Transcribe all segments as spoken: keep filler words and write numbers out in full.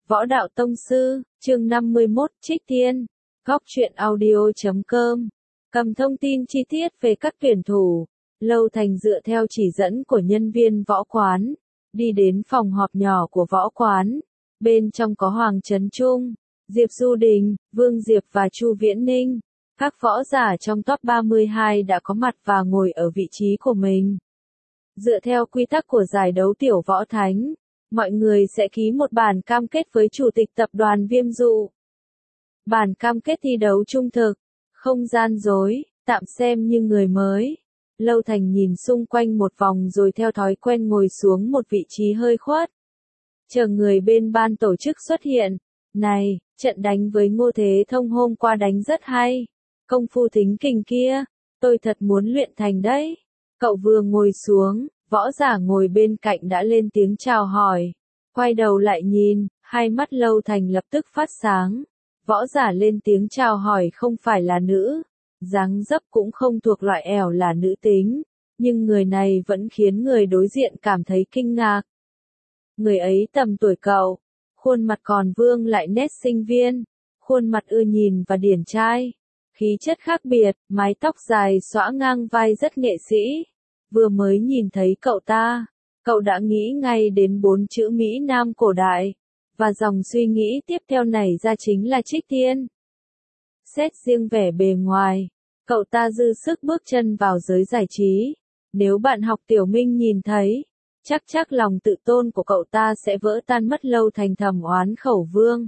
Võ Đạo Tông Sư, chương năm mươi mốt, Trích Tiên, Góc truyện audio chấm com. Cầm thông tin chi tiết về các tuyển thủ. Lâu Thành dựa theo chỉ dẫn của nhân viên võ quán, đi đến phòng họp nhỏ của võ quán. Bên trong có Hoàng Trấn Trung, Diệp Du Đình, Vương Diệp và Chu Viễn Ninh. Các võ giả trong top ba mươi hai đã có mặt và ngồi ở vị trí của mình. Dựa theo quy tắc của giải đấu tiểu võ thánh, mọi người sẽ ký một bản cam kết với chủ tịch tập đoàn Viêm Dụ. Bản cam kết thi đấu trung thực, không gian dối, tạm xem như người mới. Lâu Thành nhìn xung quanh một vòng rồi theo thói quen ngồi xuống một vị trí hơi khuất. Chờ người bên ban tổ chức xuất hiện. Này, trận đánh với Ngô Thế Thông hôm qua đánh rất hay. Công phu thính kình kia, tôi thật muốn luyện thành đấy. Cậu vừa ngồi xuống, võ giả ngồi bên cạnh đã lên tiếng chào hỏi. Quay đầu lại nhìn, hai mắt Lâu Thành lập tức phát sáng. Võ giả lên tiếng chào hỏi không phải là nữ, dáng dấp cũng không thuộc loại ẻo là nữ tính, nhưng người này vẫn khiến người đối diện cảm thấy kinh ngạc. Người ấy tầm tuổi cậu, khuôn mặt còn vương lại nét sinh viên, khuôn mặt ưa nhìn và điển trai, khí chất khác biệt, mái tóc dài xõa ngang vai rất nghệ sĩ. Vừa mới nhìn thấy cậu ta, cậu đã nghĩ ngay đến bốn chữ Mỹ Nam cổ đại, và dòng suy nghĩ tiếp theo nảy ra chính là Trích Tiên. Xét riêng vẻ bề ngoài, cậu ta dư sức bước chân vào giới giải trí. Nếu bạn học Tiểu Minh nhìn thấy, chắc chắc lòng tự tôn của cậu ta sẽ vỡ tan mất. Lâu Thành thầm oán khẩu vương.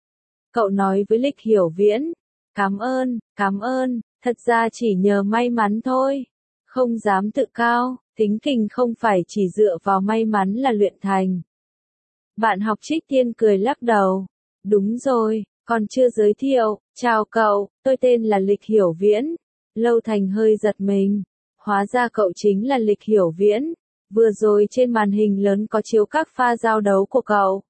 Cậu nói với Lịch Hiểu Viễn, cảm ơn, cảm ơn, thật ra chỉ nhờ may mắn thôi. Không dám tự cao, tính kình không phải chỉ dựa vào may mắn là luyện thành. Bạn học Trích Tiên cười lắc đầu. Đúng rồi, còn chưa giới thiệu, chào cậu, tôi tên là Lịch Hiểu Viễn. Lâu Thành hơi giật mình, hóa ra cậu chính là Lịch Hiểu Viễn. Vừa rồi trên màn hình lớn có chiếu các pha giao đấu của cậu.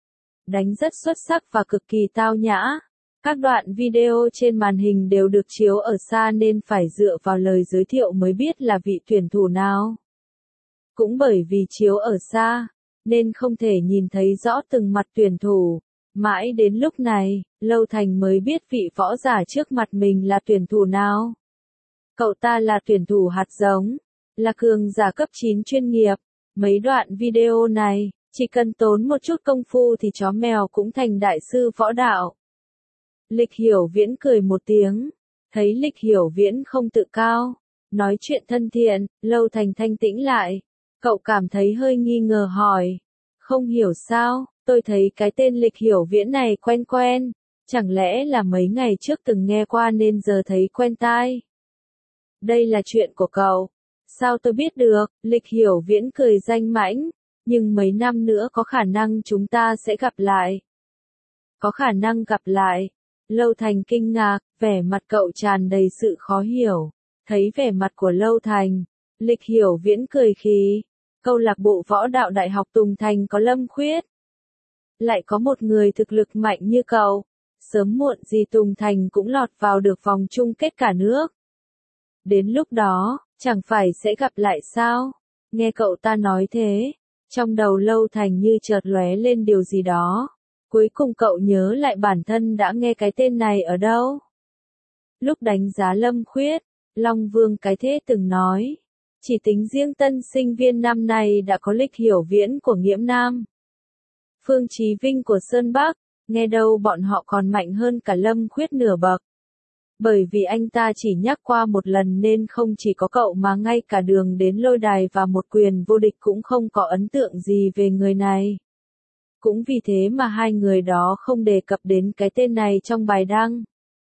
Đánh rất xuất sắc và cực kỳ tao nhã. Các đoạn video trên màn hình đều được chiếu ở xa nên phải dựa vào lời giới thiệu mới biết là vị tuyển thủ nào. Cũng bởi vì chiếu ở xa, nên không thể nhìn thấy rõ từng mặt tuyển thủ. Mãi đến lúc này, Lâu Thành mới biết vị võ giả trước mặt mình là tuyển thủ nào. Cậu ta là tuyển thủ hạt giống, là cường giả cấp chín chuyên nghiệp. Mấy đoạn video này, chỉ cần tốn một chút công phu thì chó mèo cũng thành đại sư võ đạo. Lịch Hiểu Viễn cười một tiếng, thấy Lịch Hiểu Viễn không tự cao, nói chuyện thân thiện, Lâu Thành thanh tĩnh lại. Cậu cảm thấy hơi nghi ngờ hỏi, không hiểu sao, tôi thấy cái tên Lịch Hiểu Viễn này quen quen, chẳng lẽ là mấy ngày trước từng nghe qua nên giờ thấy quen tai. Đây là chuyện của cậu, sao tôi biết được? Lịch Hiểu Viễn cười danh mãnh, nhưng mấy năm nữa có khả năng chúng ta sẽ gặp lại. Có khả năng gặp lại. Lâu Thành kinh ngạc, vẻ mặt cậu tràn đầy sự khó hiểu. Thấy vẻ mặt của Lâu Thành, Lịch Hiểu Viễn cười khí. Câu lạc bộ võ đạo Đại học Tùng Thành có Lâm Khuyết. Lại có một người thực lực mạnh như cậu. Sớm muộn gì Tùng Thành cũng lọt vào được vòng chung kết cả nước. Đến lúc đó, chẳng phải sẽ gặp lại sao? Nghe cậu ta nói thế, trong đầu Lâu Thành như chợt lóe lên điều gì đó. Cuối cùng cậu nhớ lại bản thân đã nghe cái tên này ở đâu. Lúc đánh giá Lâm Khuyết, Long Vương Cái Thế từng nói, chỉ tính riêng tân sinh viên năm nay đã có Lịch Hiểu Viễn của Nghiễm Nam, Phương Chí Vinh của Sơn Bắc, nghe đâu bọn họ còn mạnh hơn cả Lâm Khuyết nửa bậc. Bởi vì anh ta chỉ nhắc qua một lần nên không chỉ có cậu mà ngay cả đường đến lôi đài và một quyền vô địch cũng không có ấn tượng gì về người này. Cũng vì thế mà hai người đó không đề cập đến cái tên này trong bài đăng.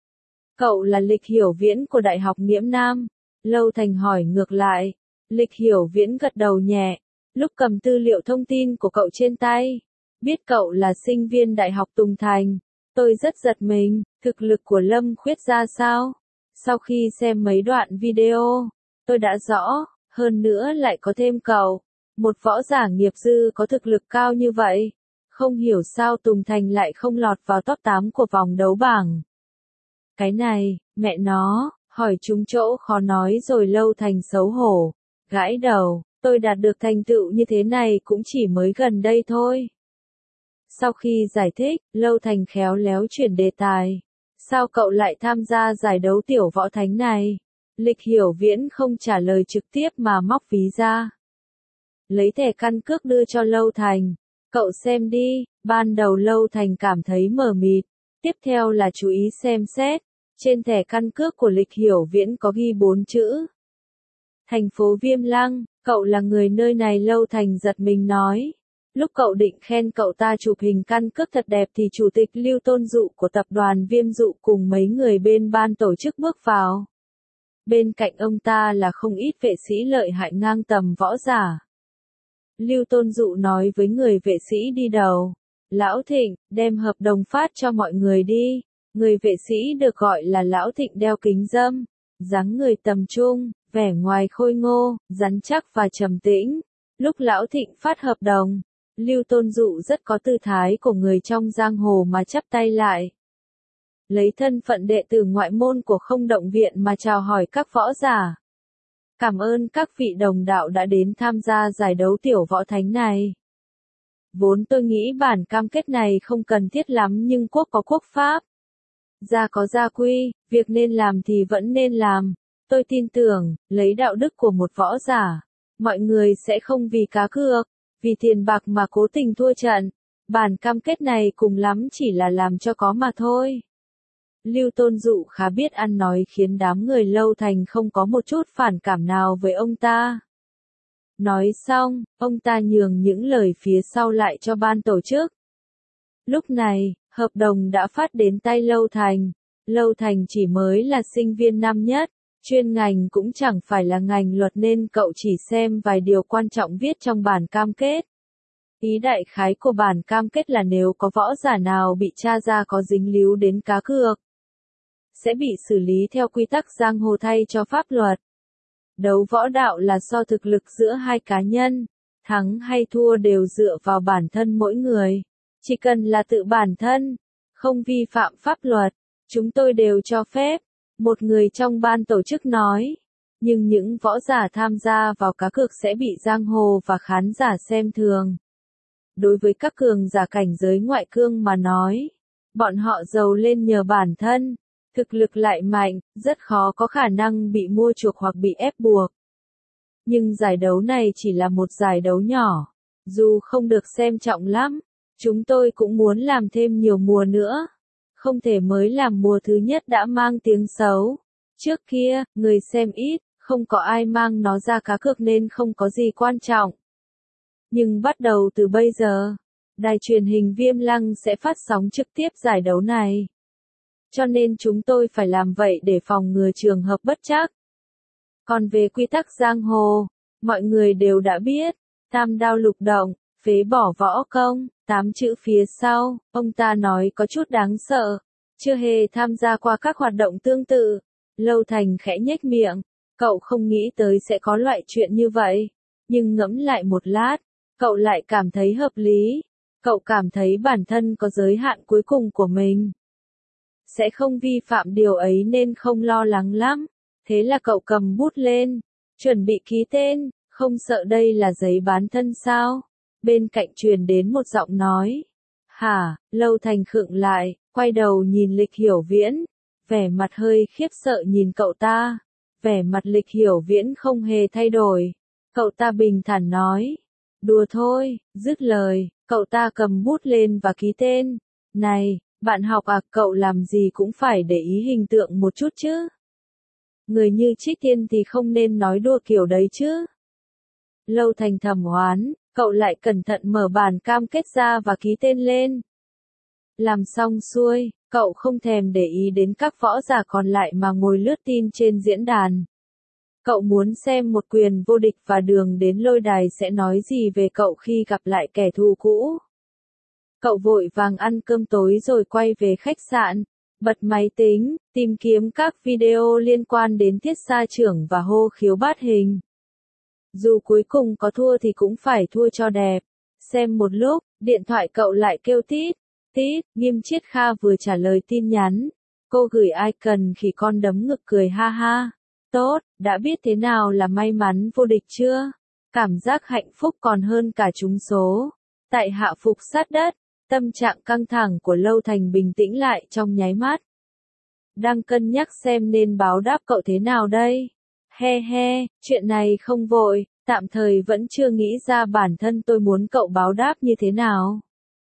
Cậu là Lịch Hiểu Viễn của Đại học Nghiễm Nam. Lâu Thành hỏi ngược lại. Lịch Hiểu Viễn gật đầu nhẹ, lúc cầm tư liệu thông tin của cậu trên tay. Biết cậu là sinh viên Đại học Tùng Thành. Tôi rất giật mình, thực lực của Lâm Khuyết ra sao? Sau khi xem mấy đoạn video, tôi đã rõ, hơn nữa lại có thêm cậu. Một võ giả nghiệp dư có thực lực cao như vậy. Không hiểu sao Tùng Thành lại không lọt vào top tám của vòng đấu bảng. Cái này, mẹ nó, hỏi trúng chỗ khó nói rồi. Lâu Thành xấu hổ, gãi đầu, tôi đạt được thành tựu như thế này cũng chỉ mới gần đây thôi. Sau khi giải thích, Lâu Thành khéo léo chuyển đề tài. Sao cậu lại tham gia giải đấu tiểu võ thánh này? Lịch Hiểu Viễn không trả lời trực tiếp mà móc ví ra. Lấy thẻ căn cước đưa cho Lâu Thành. Cậu xem đi, ban đầu Lâu Thành cảm thấy mờ mịt. Tiếp theo là chú ý xem xét. Trên thẻ căn cước của Lịch Hiểu Viễn có ghi bốn chữ. Thành phố Viêm Lăng, cậu là người nơi này. Lâu Thành giật mình nói. Lúc cậu định khen cậu ta chụp hình căn cước thật đẹp thì chủ tịch Lưu Tôn Dụ của tập đoàn Viêm Dụ cùng mấy người bên ban tổ chức bước vào. Bên cạnh ông ta là không ít vệ sĩ lợi hại ngang tầm võ giả. Lưu Tôn Dụ nói với người vệ sĩ đi đầu. Lão Thịnh, đem hợp đồng phát cho mọi người đi. Người vệ sĩ được gọi là Lão Thịnh đeo kính râm. Dáng người tầm trung, vẻ ngoài khôi ngô, rắn chắc và trầm tĩnh. Lúc Lão Thịnh phát hợp đồng, Lưu Tôn Dụ rất có tư thái của người trong giang hồ mà chắp tay lại. Lấy thân phận đệ tử ngoại môn của Không Động Viện mà chào hỏi các võ giả. Cảm ơn các vị đồng đạo đã đến tham gia giải đấu tiểu võ thánh này. Vốn tôi nghĩ bản cam kết này không cần thiết lắm nhưng quốc có quốc pháp. Gia có gia quy, việc nên làm thì vẫn nên làm. Tôi tin tưởng, lấy đạo đức của một võ giả, mọi người sẽ không vì cá cược, vì tiền bạc mà cố tình thua trận. Bản cam kết này cùng lắm chỉ là làm cho có mà thôi. Lưu Tôn Dụ khá biết ăn nói khiến đám người Lâu Thành không có một chút phản cảm nào với ông ta. Nói xong, ông ta nhường những lời phía sau lại cho ban tổ chức. Lúc này, hợp đồng đã phát đến tay Lâu Thành. Lâu Thành chỉ mới là sinh viên năm nhất, chuyên ngành cũng chẳng phải là ngành luật nên cậu chỉ xem vài điều quan trọng viết trong bản cam kết. Ý đại khái của bản cam kết là nếu có võ giả nào bị tra ra có dính líu đến cá cược, sẽ bị xử lý theo quy tắc giang hồ thay cho pháp luật. Đấu võ đạo là so thực lực giữa hai cá nhân, thắng hay thua đều dựa vào bản thân mỗi người. Chỉ cần là tự bản thân, không vi phạm pháp luật, chúng tôi đều cho phép, một người trong ban tổ chức nói. Nhưng những võ giả tham gia vào cá cược sẽ bị giang hồ và khán giả xem thường. Đối với các cường giả cảnh giới ngoại cương mà nói, bọn họ giàu lên nhờ bản thân, thực lực lại mạnh, rất khó có khả năng bị mua chuộc hoặc bị ép buộc. Nhưng giải đấu này chỉ là một giải đấu nhỏ, dù không được xem trọng lắm, chúng tôi cũng muốn làm thêm nhiều mùa nữa. Không thể mới làm mùa thứ nhất đã mang tiếng xấu. Trước kia, người xem ít, không có ai mang nó ra cá cược nên không có gì quan trọng. Nhưng bắt đầu từ bây giờ, đài truyền hình Viêm Lăng sẽ phát sóng trực tiếp giải đấu này. Cho nên chúng tôi phải làm vậy để phòng ngừa trường hợp bất trắc. Còn về quy tắc giang hồ, mọi người đều đã biết, tam đao lục động, phế bỏ võ công, tám chữ phía sau, ông ta nói có chút đáng sợ, chưa hề tham gia qua các hoạt động tương tự. Lâu Thành khẽ nhếch miệng, cậu không nghĩ tới sẽ có loại chuyện như vậy, nhưng ngẫm lại một lát, cậu lại cảm thấy hợp lý, cậu cảm thấy bản thân có giới hạn cuối cùng của mình. Sẽ không vi phạm điều ấy nên không lo lắng lắm, thế là cậu cầm bút lên, chuẩn bị ký tên, không sợ đây là giấy bán thân sao? Bên cạnh truyền đến một giọng nói. Hả, Lâu Thành khựng lại, quay đầu nhìn Lịch Hiểu Viễn, vẻ mặt hơi khiếp sợ nhìn cậu ta. Vẻ mặt Lịch Hiểu Viễn không hề thay đổi. Cậu ta bình thản nói. Đùa thôi, dứt lời, cậu ta cầm bút lên và ký tên. Này, bạn học à, cậu làm gì cũng phải để ý hình tượng một chút chứ. Người như Trích Tiên thì không nên nói đùa kiểu đấy chứ. Lâu Thành thầm oán, cậu lại cẩn thận mở bản cam kết ra và ký tên lên. Làm xong xuôi, cậu không thèm để ý đến các võ giả còn lại mà ngồi lướt tin trên diễn đàn. Cậu muốn xem một quyền vô địch và đường đến lôi đài sẽ nói gì về cậu khi gặp lại kẻ thù cũ. Cậu vội vàng ăn cơm tối rồi quay về khách sạn, bật máy tính, tìm kiếm các video liên quan đến Thiết Sa Trưởng và Hô Khiếu Bát Hình. Dù cuối cùng có thua thì cũng phải thua cho đẹp. Xem một lúc, điện thoại cậu lại kêu tít, tít, Nghiêm Chiết Kha vừa trả lời tin nhắn. Cô gửi icon khỉ con đấm ngực cười ha ha. Tốt, đã biết thế nào là may mắn vô địch chưa? Cảm giác hạnh phúc còn hơn cả trúng số. Tại hạ phục sát đất, Tâm trạng căng thẳng của Lâu Thành bình tĩnh lại trong nháy mắt. Đang cân nhắc xem nên báo đáp cậu thế nào đây? He he, chuyện này không vội, tạm thời vẫn chưa nghĩ ra bản thân tôi muốn cậu báo đáp như thế nào.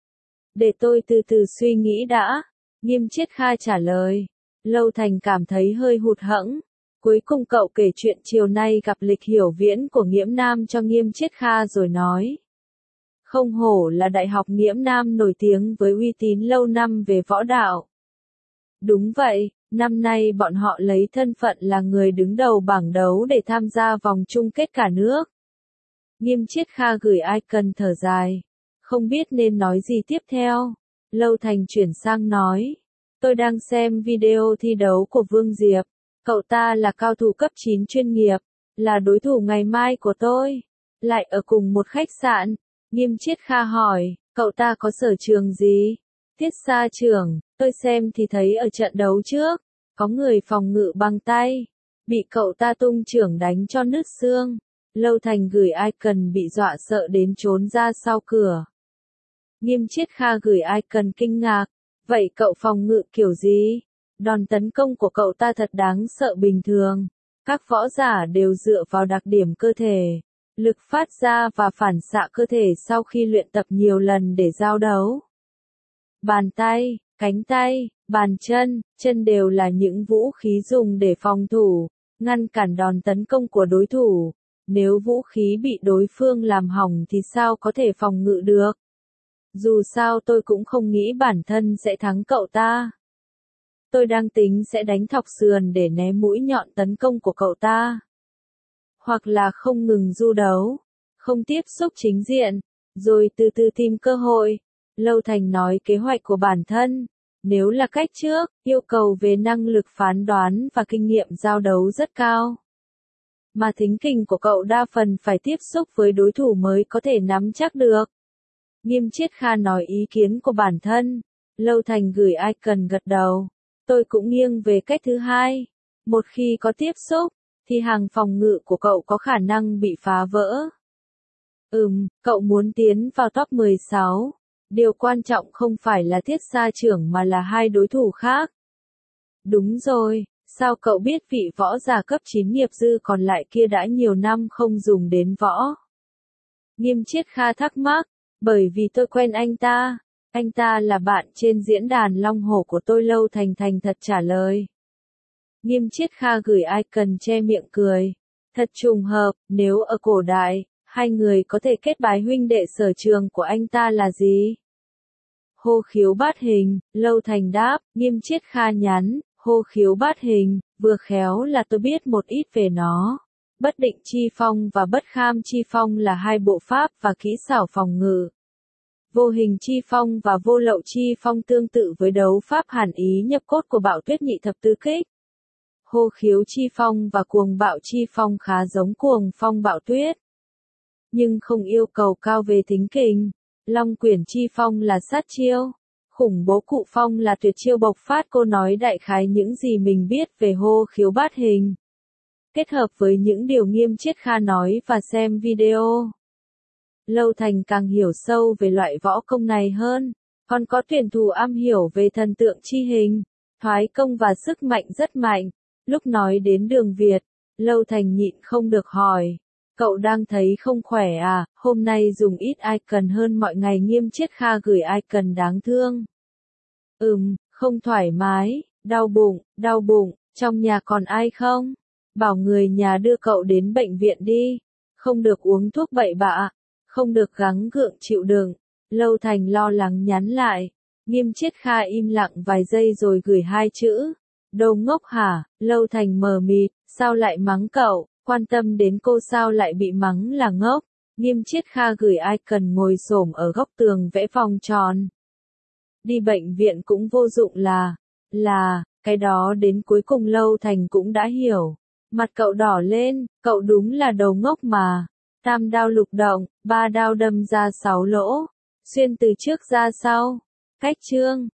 Để tôi từ từ suy nghĩ đã, Nghiêm Chiết Kha trả lời. Lâu Thành cảm thấy hơi hụt hẫng. Cuối cùng cậu kể chuyện chiều nay gặp Lịch Hiểu Viễn của Nghiễm Nam cho Nghiêm Chiết Kha rồi nói. Không hổ là Đại học Nghiễm Nam nổi tiếng với uy tín lâu năm về võ đạo. Đúng vậy, năm nay bọn họ lấy thân phận là người đứng đầu bảng đấu để tham gia vòng chung kết cả nước. Nghiêm Chiết Kha gửi icon thở dài. Không biết nên nói gì tiếp theo. Lâu Thành chuyển sang nói. Tôi đang xem video thi đấu của Vương Diệp. Cậu ta là cao thủ cấp chín chuyên nghiệp, là đối thủ ngày mai của tôi. Lại ở cùng một khách sạn. Nghiêm Chiết Kha hỏi, cậu ta có sở trường gì? Tiết Sa trưởng, tôi xem thì thấy ở trận đấu trước, có người phòng ngự bằng tay, bị cậu ta tung chưởng đánh cho nứt xương. Lâu Thành gửi icon bị dọa sợ đến trốn ra sau cửa. Nghiêm Chiết Kha gửi icon kinh ngạc, vậy cậu phòng ngự kiểu gì? Đòn tấn công của cậu ta thật đáng sợ bình thường. Các võ giả đều dựa vào đặc điểm cơ thể, lực phát ra và phản xạ cơ thể sau khi luyện tập nhiều lần để giao đấu. Bàn tay, cánh tay, bàn chân, chân đều là những vũ khí dùng để phòng thủ, ngăn cản đòn tấn công của đối thủ. Nếu vũ khí bị đối phương làm hỏng thì sao có thể phòng ngự được? Dù sao tôi cũng không nghĩ bản thân sẽ thắng cậu ta. Tôi đang tính sẽ đánh thọc sườn để né mũi nhọn tấn công của cậu ta. Hoặc là không ngừng du đấu, không tiếp xúc chính diện, rồi từ từ tìm cơ hội. Lâu Thành nói kế hoạch của bản thân. Nếu là cách trước, yêu cầu về năng lực phán đoán và kinh nghiệm giao đấu rất cao. Mà thính kình của cậu đa phần phải tiếp xúc với đối thủ mới có thể nắm chắc được. Nghiêm Chiết Kha nói ý kiến của bản thân. Lâu Thành gửi icon gật đầu. Tôi cũng nghiêng về cách thứ hai. Một khi có tiếp xúc, thì hàng phòng ngự của cậu có khả năng bị phá vỡ. Ừm, cậu muốn tiến vào top mười sáu. Điều quan trọng không phải là Tiết Sa trưởng mà là hai đối thủ khác. Đúng rồi, sao cậu biết vị võ giả cấp chín nghiệp dư còn lại kia đã nhiều năm không dùng đến võ? Nghiêm Chiết Kha thắc mắc, bởi vì tôi quen anh ta. Anh ta là bạn trên diễn đàn Long Hổ của tôi. Lâu Thành thành thật trả lời. Nghiêm Chiết Kha gửi icon che miệng cười. Thật trùng hợp, nếu ở cổ đại, hai người có thể kết bái huynh đệ. Sở trường của anh ta là gì? Hô khiếu bát hình, Lâu Thành đáp. Nghiêm Chiết Kha nhắn, hô khiếu bát hình, vừa khéo là tôi biết một ít về nó. Bất định chi phong và bất kham chi phong là hai bộ pháp và kỹ xảo phòng ngự. Vô hình chi phong và vô lậu chi phong tương tự với đấu pháp hàn ý nhập cốt của Bạo Tuyết nhị thập tứ kích. Hô khiếu chi phong và cuồng bạo chi phong khá giống cuồng phong Bạo Tuyết, nhưng không yêu cầu cao về thính kình. Long quyển chi phong là sát chiêu, khủng bố cụ phong là tuyệt chiêu bộc phát. Cô nói đại khái những gì mình biết về hô khiếu bát hình, kết hợp với những điều Nghiêm Chiết Kha nói và xem video. Lâu Thành càng hiểu sâu về loại võ công này hơn, còn có tuyển thủ am hiểu về thần tượng chi hình, thoái công và sức mạnh rất mạnh. Lúc nói đến Đường Việt, Lâu Thành nhịn không được hỏi, cậu đang thấy không khỏe à, hôm nay dùng ít icon hơn mọi ngày. Nghiêm Chiết Kha gửi icon đáng thương. Ừm, không thoải mái, đau bụng, đau bụng, trong nhà còn ai không? Bảo người nhà đưa cậu đến bệnh viện đi, không được uống thuốc bậy bạ, không được gắng gượng chịu đựng. Lâu Thành lo lắng nhắn lại. Nghiêm Chiết Kha im lặng vài giây rồi gửi hai chữ. Đồ ngốc hả? Lâu Thành mờ mịt, sao lại mắng cậu, quan tâm đến cô sao lại bị mắng là ngốc. Nghiêm Chiết Kha gửi icon ngồi xổm ở góc tường vẽ vòng tròn. Đi bệnh viện cũng vô dụng là, là, cái đó đến cuối cùng Lâu Thành cũng đã hiểu. Mặt cậu đỏ lên, cậu đúng là đầu ngốc mà. Tam đao lục động, ba đao đâm ra sáu lỗ, xuyên từ trước ra sau. Cách chương